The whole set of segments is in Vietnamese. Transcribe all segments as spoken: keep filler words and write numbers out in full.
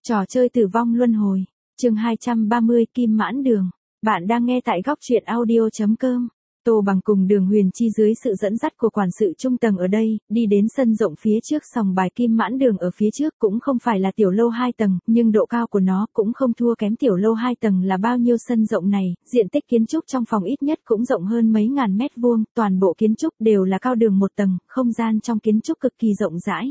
Trò chơi tử vong luân hồi. Chương hai trăm ba mươi Kim Mãn Đường. Bạn đang nghe tại góc truyện audio chấm com. Tô Bằng cùng Đường Huyền Chi dưới sự dẫn dắt của quản sự trung tầng ở đây, đi đến sân rộng phía trước sòng bài Kim Mãn Đường ở phía trước cũng không phải là tiểu lâu hai tầng, nhưng độ cao của nó cũng không thua kém tiểu lâu hai tầng là bao nhiêu sân rộng này, diện tích kiến trúc trong phòng ít nhất cũng rộng hơn mấy ngàn mét vuông, toàn bộ kiến trúc đều là cao đường một tầng, không gian trong kiến trúc cực kỳ rộng rãi.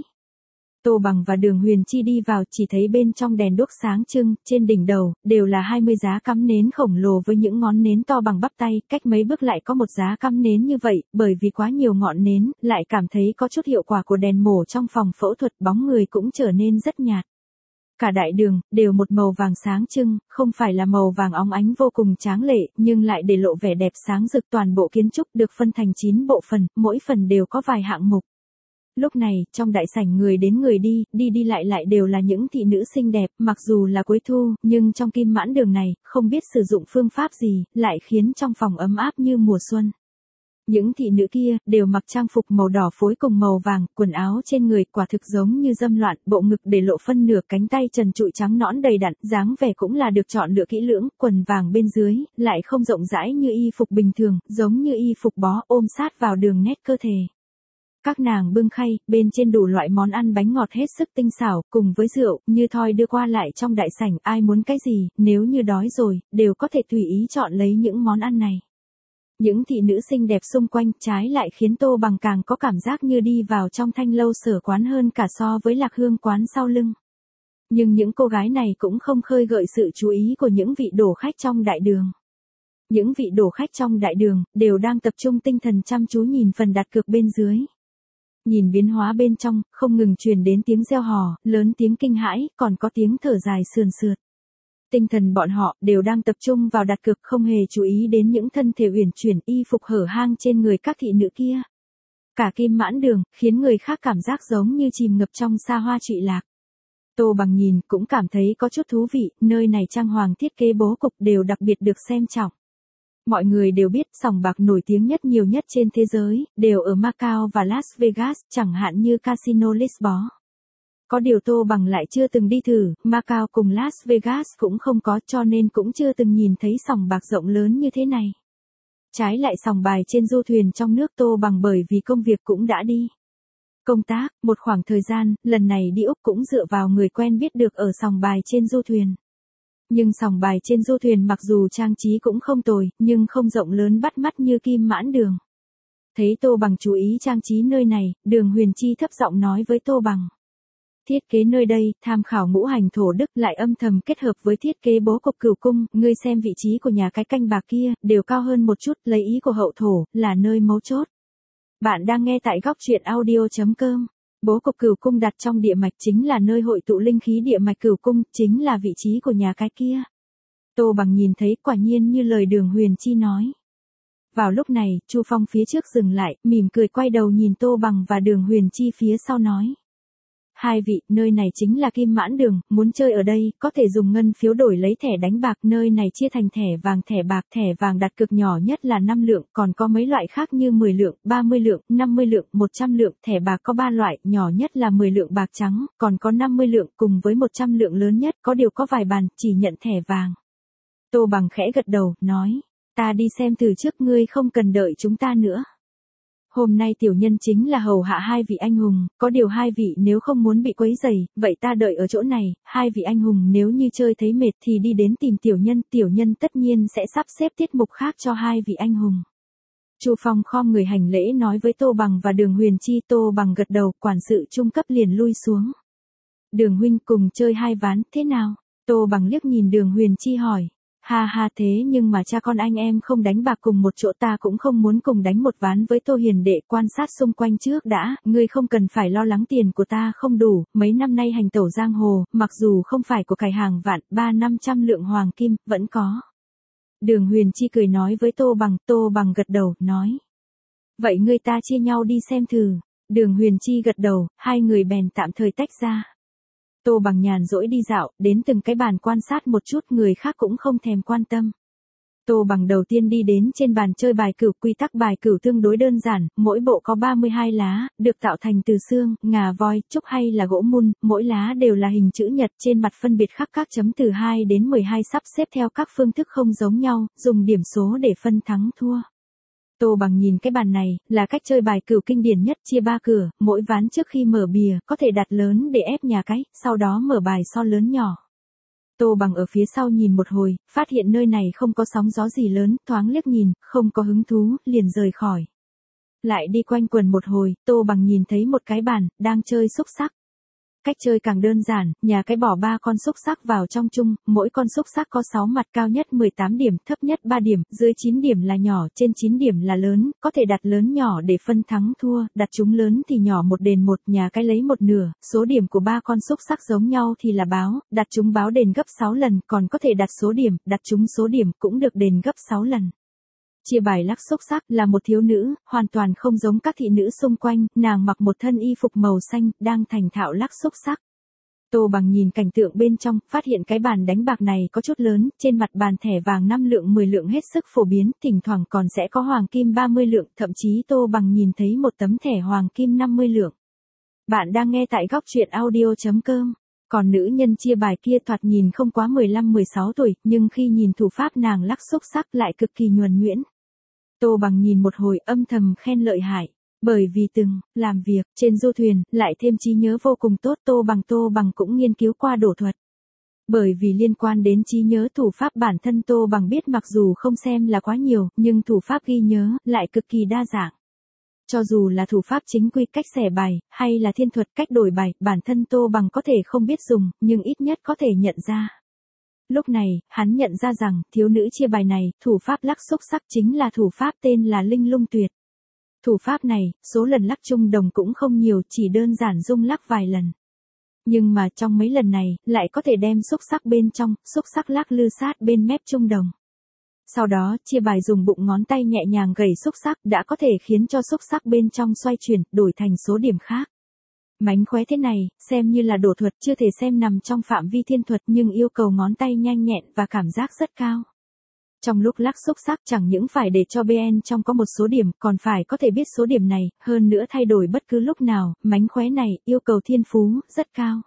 Tô Bằng và Đường Huyền Chi đi vào chỉ thấy bên trong đèn đuốc sáng trưng, trên đỉnh đầu, đều là hai mươi giá cắm nến khổng lồ với những ngón nến to bằng bắp tay, cách mấy bước lại có một giá cắm nến như vậy, bởi vì quá nhiều ngọn nến, lại cảm thấy có chút hiệu quả của đèn mổ trong phòng phẫu thuật, bóng người cũng trở nên rất nhạt. Cả đại đường, đều một màu vàng sáng trưng, không phải là màu vàng óng ánh vô cùng tráng lệ, nhưng lại để lộ vẻ đẹp sáng rực. Toàn bộ kiến trúc được phân thành chín bộ phận, mỗi phần đều có vài hạng mục. Lúc này, trong đại sảnh người đến người đi, đi đi lại lại đều là những thị nữ xinh đẹp, mặc dù là cuối thu, nhưng trong Kim Mãn Đường này, không biết sử dụng phương pháp gì, lại khiến trong phòng ấm áp như mùa xuân. Những thị nữ kia, đều mặc trang phục màu đỏ phối cùng màu vàng, quần áo trên người quả thực giống như dâm loạn, bộ ngực để lộ phân nửa, cánh tay trần trụi trắng nõn đầy đặn, dáng vẻ cũng là được chọn lựa kỹ lưỡng, quần vàng bên dưới, lại không rộng rãi như y phục bình thường, giống như y phục bó ôm sát vào đường nét cơ thể. Các nàng bưng khay, bên trên đủ loại món ăn bánh ngọt hết sức tinh xảo, cùng với rượu, như thoi đưa qua lại trong đại sảnh, ai muốn cái gì, nếu như đói rồi, đều có thể tùy ý chọn lấy những món ăn này. Những thị nữ xinh đẹp xung quanh, trái lại khiến Tô Bằng càng có cảm giác như đi vào trong thanh lâu sở quán hơn cả so với Lạc Hương quán sau lưng. Nhưng những cô gái này cũng không khơi gợi sự chú ý của những vị đổ khách trong đại đường. Những vị đổ khách trong đại đường, đều đang tập trung tinh thần chăm chú nhìn phần đặt cược bên dưới. Nhìn biến hóa bên trong, không ngừng truyền đến tiếng reo hò, lớn tiếng kinh hãi, còn có tiếng thở dài sườn sượt. Tinh thần bọn họ đều đang tập trung vào đặt cược, không hề chú ý đến những thân thể uyển chuyển y phục hở hang trên người các thị nữ kia. Cả Kim Mãn Đường, khiến người khác cảm giác giống như chìm ngập trong xa hoa trụy lạc. Tô Bằng nhìn, cũng cảm thấy có chút thú vị, nơi này trang hoàng thiết kế bố cục đều đặc biệt được xem trọng. Mọi người đều biết sòng bạc nổi tiếng nhất nhiều nhất trên thế giới, đều ở Macau và Las Vegas, chẳng hạn như Casino Lisboa. Có điều Tô Bằng lại chưa từng đi thử, Macau cùng Las Vegas cũng không có, cho nên cũng chưa từng nhìn thấy sòng bạc rộng lớn như thế này. Trái lại sòng bài trên du thuyền trong nước Tô Bằng bởi vì công việc cũng đã đi công tác, một khoảng thời gian, lần này đi Úc cũng dựa vào người quen biết được ở sòng bài trên du thuyền. Nhưng sòng bài trên du thuyền mặc dù trang trí cũng không tồi, nhưng không rộng lớn bắt mắt như Kim Mãn Đường. Thấy Tô Bằng chú ý trang trí nơi này, Đường Huyền Chi thấp giọng nói với Tô Bằng. Thiết kế nơi đây, tham khảo ngũ hành thổ đức lại âm thầm kết hợp với thiết kế bố cục cửu cung, ngươi xem vị trí của nhà cái canh bạc kia, đều cao hơn một chút, lấy ý của hậu thổ, là nơi mấu chốt. Bạn đang nghe tại góc truyện audio chấm com. Bố cục cửu cung đặt trong địa mạch chính là nơi hội tụ linh khí địa mạch cửu cung, chính là vị trí của nhà cái kia. Tô Bằng nhìn thấy quả nhiên như lời Đường Huyền Chi nói. Vào lúc này, Chu Phong phía trước dừng lại, mỉm cười quay đầu nhìn Tô Bằng và Đường Huyền Chi phía sau nói. Hai vị, nơi này chính là Kim Mãn Đường, muốn chơi ở đây, có thể dùng ngân phiếu đổi lấy thẻ đánh bạc, nơi này chia thành thẻ vàng thẻ bạc, thẻ vàng đặt cược nhỏ nhất là năm lượng, còn có mấy loại khác như mười lượng, ba mươi lượng, năm mươi lượng, một trăm lượng, thẻ bạc có ba loại, nhỏ nhất là mười lượng bạc trắng, còn có năm mươi lượng cùng với một trăm lượng lớn nhất, có điều có vài bàn, chỉ nhận thẻ vàng. Tô Bằng khẽ gật đầu, nói, ta đi xem từ trước, ngươi không cần đợi chúng ta nữa. Hôm nay tiểu nhân chính là hầu hạ hai vị anh hùng, có điều hai vị nếu không muốn bị quấy rầy, vậy ta đợi ở chỗ này, hai vị anh hùng nếu như chơi thấy mệt thì đi đến tìm tiểu nhân, tiểu nhân tất nhiên sẽ sắp xếp tiết mục khác cho hai vị anh hùng. Chu Phong khom người hành lễ nói với Tô Bằng và Đường Huyền Chi. Tô Bằng gật đầu, quản sự trung cấp liền lui xuống. Đường huynh cùng chơi hai ván, thế nào? Tô Bằng liếc nhìn Đường Huyền Chi hỏi. Ha ha, thế nhưng mà cha con anh em không đánh bạc cùng một chỗ, ta cũng không muốn cùng đánh một ván với Tô hiền đệ, quan sát xung quanh trước đã, ngươi không cần phải lo lắng tiền của ta không đủ, mấy năm nay hành tẩu giang hồ, mặc dù không phải của cải hàng vạn, ba năm trăm lượng hoàng kim, vẫn có. Đường Huyền Chi cười nói với Tô Bằng. Tô Bằng gật đầu, nói. Vậy ngươi ta chia nhau đi xem thử. Đường Huyền Chi gật đầu, hai người bèn tạm thời tách ra. Tô Bằng nhàn rỗi đi dạo, đến từng cái bàn quan sát một chút, người khác cũng không thèm quan tâm. Tô Bằng đầu tiên đi đến trên bàn chơi bài cửu, quy tắc bài cửu tương đối đơn giản, mỗi bộ có ba mươi hai lá, được tạo thành từ xương, ngà voi, trúc hay là gỗ mun, mỗi lá đều là hình chữ nhật, trên mặt phân biệt khắc các chấm từ hai đến mười hai sắp xếp theo các phương thức không giống nhau, dùng điểm số để phân thắng thua. Tô Bằng nhìn cái bàn này, là cách chơi bài cửu kinh điển nhất, chia ba cửa, mỗi ván trước khi mở bìa, có thể đặt lớn để ép nhà cái, sau đó mở bài so lớn nhỏ. Tô Bằng ở phía sau nhìn một hồi, phát hiện nơi này không có sóng gió gì lớn, thoáng liếc nhìn, không có hứng thú, liền rời khỏi. Lại đi quanh quần một hồi, Tô Bằng nhìn thấy một cái bàn, đang chơi xúc xắc. Cách chơi càng đơn giản, nhà cái bỏ ba con xúc xắc vào trong chung, mỗi con xúc xắc có sáu mặt, cao nhất mười tám điểm, thấp nhất ba điểm, dưới chín điểm là nhỏ, trên chín điểm là lớn, có thể đặt lớn nhỏ để phân thắng thua, đặt chúng lớn thì nhỏ một đền một, nhà cái lấy một nửa, số điểm của ba con xúc xắc giống nhau thì là báo, đặt chúng báo đền gấp sáu lần, còn có thể đặt số điểm, đặt chúng số điểm cũng được đền gấp sáu lần. Chia bài lắc xúc xắc là một thiếu nữ, hoàn toàn không giống các thị nữ xung quanh, nàng mặc một thân y phục màu xanh, đang thành thạo lắc xúc xắc. Tô Bằng nhìn cảnh tượng bên trong, phát hiện cái bàn đánh bạc này có chút lớn, trên mặt bàn thẻ vàng năm lượng mười lượng hết sức phổ biến, thỉnh thoảng còn sẽ có hoàng kim ba mươi lượng, thậm chí Tô Bằng nhìn thấy một tấm thẻ hoàng kim năm mươi lượng. Bạn đang nghe tại góc truyện audio chấm com. Còn nữ nhân chia bài kia thoạt nhìn không quá mười lăm mười sáu tuổi, nhưng khi nhìn thủ pháp nàng lắc xúc xắc lại cực kỳ nhuần nhuyễn. Tô Bằng nhìn một hồi âm thầm khen lợi hại, bởi vì từng làm việc trên du thuyền, lại thêm trí nhớ vô cùng tốt. Tô Bằng Tô Bằng cũng nghiên cứu qua đổ thuật. Bởi vì liên quan đến trí nhớ thủ pháp, bản thân Tô Bằng biết mặc dù không xem là quá nhiều, nhưng thủ pháp ghi nhớ lại cực kỳ đa dạng. Cho dù là thủ pháp chính quy, cách xẻ bài, hay là thiên thuật, cách đổi bài, bản thân Tô Bằng có thể không biết dùng, nhưng ít nhất có thể nhận ra. Lúc này, hắn nhận ra rằng, thiếu nữ chia bài này, thủ pháp lắc xúc xắc chính là thủ pháp tên là Linh Lung Tuyệt. Thủ pháp này, số lần lắc chung đồng cũng không nhiều, chỉ đơn giản rung lắc vài lần. Nhưng mà trong mấy lần này, lại có thể đem xúc xắc bên trong, xúc xắc lắc lư sát bên mép chung đồng. Sau đó, chia bài dùng bụng ngón tay nhẹ nhàng gẩy xúc xắc đã có thể khiến cho xúc xắc bên trong xoay chuyển, đổi thành số điểm khác. Mánh khóe thế này, xem như là đổ thuật, chưa thể xem nằm trong phạm vi thiên thuật, nhưng yêu cầu ngón tay nhanh nhẹn và cảm giác rất cao. Trong lúc lắc xúc xắc chẳng những phải để cho bên trong có một số điểm, còn phải có thể biết số điểm này, hơn nữa thay đổi bất cứ lúc nào, mánh khóe này, yêu cầu thiên phú, rất cao.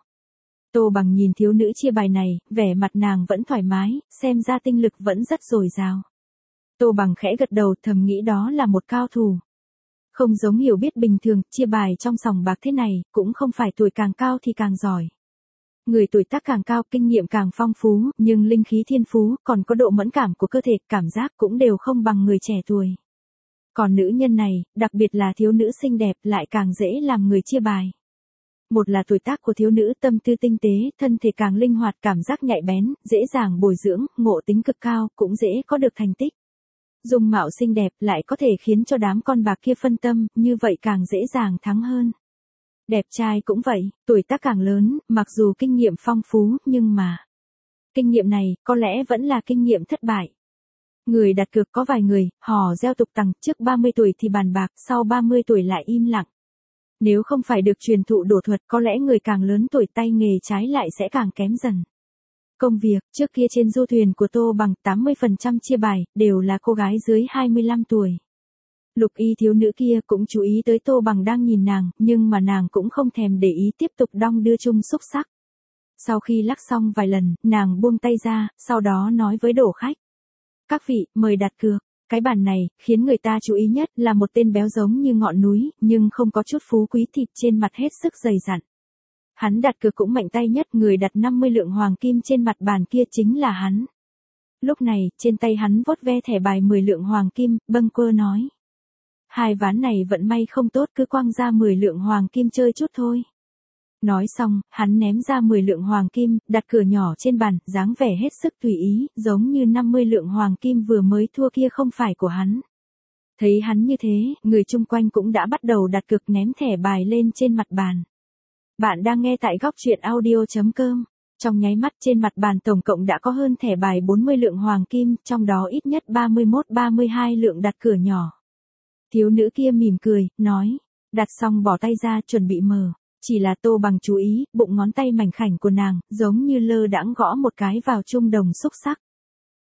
Tô Bằng nhìn thiếu nữ chia bài này, vẻ mặt nàng vẫn thoải mái, xem ra tinh lực vẫn rất dồi dào. Tô Bằng khẽ gật đầu, thầm nghĩ đó là một cao thủ. Không giống hiểu biết bình thường, chia bài trong sòng bạc thế này, cũng không phải tuổi càng cao thì càng giỏi. Người tuổi tác càng cao, kinh nghiệm càng phong phú, nhưng linh khí thiên phú, còn có độ mẫn cảm của cơ thể, cảm giác cũng đều không bằng người trẻ tuổi. Còn nữ nhân này, đặc biệt là thiếu nữ xinh đẹp, lại càng dễ làm người chia bài. Một là tuổi tác của thiếu nữ tâm tư tinh tế, thân thể càng linh hoạt, cảm giác nhạy bén, dễ dàng bồi dưỡng, ngộ tính cực cao, cũng dễ có được thành tích. Dung mạo xinh đẹp lại có thể khiến cho đám con bạc kia phân tâm, như vậy càng dễ dàng thắng hơn. Đẹp trai cũng vậy, tuổi tác càng lớn, mặc dù kinh nghiệm phong phú, nhưng mà kinh nghiệm này, có lẽ vẫn là kinh nghiệm thất bại. Người đặt cược có vài người, hò reo tục tằng, trước ba mươi tuổi thì bàn bạc, sau ba mươi tuổi lại im lặng. Nếu không phải được truyền thụ đổ thuật, có lẽ người càng lớn tuổi tay nghề trái lại sẽ càng kém dần. Công việc, trước kia trên du thuyền của Tô Bằng, tám mươi phần trăm chia bài, đều là cô gái dưới hai mươi lăm tuổi. Lục y thiếu nữ kia cũng chú ý tới Tô Bằng đang nhìn nàng, nhưng mà nàng cũng không thèm để ý, tiếp tục đong đưa chung xúc xắc. Sau khi lắc xong vài lần, nàng buông tay ra, sau đó nói với đổ khách. Các vị, mời đặt cược. Cái bàn này, khiến người ta chú ý nhất là một tên béo giống như ngọn núi, nhưng không có chút phú quý, thịt trên mặt hết sức dày dặn. Hắn đặt cược cũng mạnh tay nhất, người đặt năm mươi lượng hoàng kim trên mặt bàn kia chính là hắn. Lúc này, trên tay hắn vuốt ve thẻ bài mười lượng hoàng kim, bâng quơ nói. Hai ván này vận may không tốt, cứ quăng ra mười lượng hoàng kim chơi chút thôi. Nói xong, hắn ném ra mười lượng hoàng kim, đặt cửa nhỏ trên bàn, dáng vẻ hết sức tùy ý, giống như năm mươi lượng hoàng kim vừa mới thua kia không phải của hắn. Thấy hắn như thế, người chung quanh cũng đã bắt đầu đặt cược ném thẻ bài lên trên mặt bàn. Bạn đang nghe tại góc truyện audio chấm com. Trong nháy mắt trên mặt bàn tổng cộng đã có hơn thẻ bài bốn mươi lượng hoàng kim, trong đó ít nhất ba mươi mốt ba mươi hai lượng đặt cửa nhỏ. Thiếu nữ kia mỉm cười, nói, đặt xong bỏ tay ra chuẩn bị mở. Chỉ là Tô Bằng chú ý, bụng ngón tay mảnh khảnh của nàng, giống như lơ đãng gõ một cái vào chung đồng xúc xắc.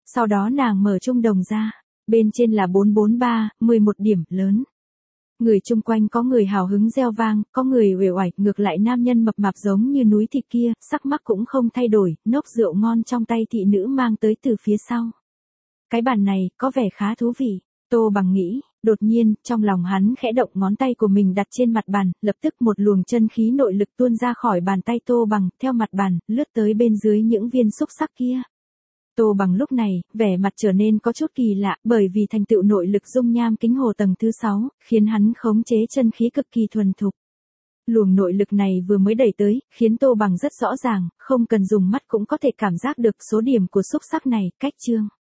Sau đó nàng mở trung đồng ra, bên trên là bốn bốn ba, mười một điểm, lớn. Người chung quanh có người hào hứng reo vang, có người uể oải, ngược lại nam nhân mập mạp giống như núi thịt kia, sắc mắt cũng không thay đổi, nốc rượu ngon trong tay thị nữ mang tới từ phía sau. Cái bàn này, có vẻ khá thú vị, Tô Bằng nghĩ, đột nhiên, trong lòng hắn khẽ động ngón tay của mình đặt trên mặt bàn, lập tức một luồng chân khí nội lực tuôn ra khỏi bàn tay Tô Bằng, theo mặt bàn, lướt tới bên dưới những viên xúc sắc kia. Tô Bằng lúc này, vẻ mặt trở nên có chút kỳ lạ, bởi vì thành tựu nội lực dung nham kính hồ tầng thứ sáu, khiến hắn khống chế chân khí cực kỳ thuần thục. Luồng nội lực này vừa mới đẩy tới, khiến Tô Bằng rất rõ ràng, không cần dùng mắt cũng có thể cảm giác được số điểm của xúc sắc này, cách chương.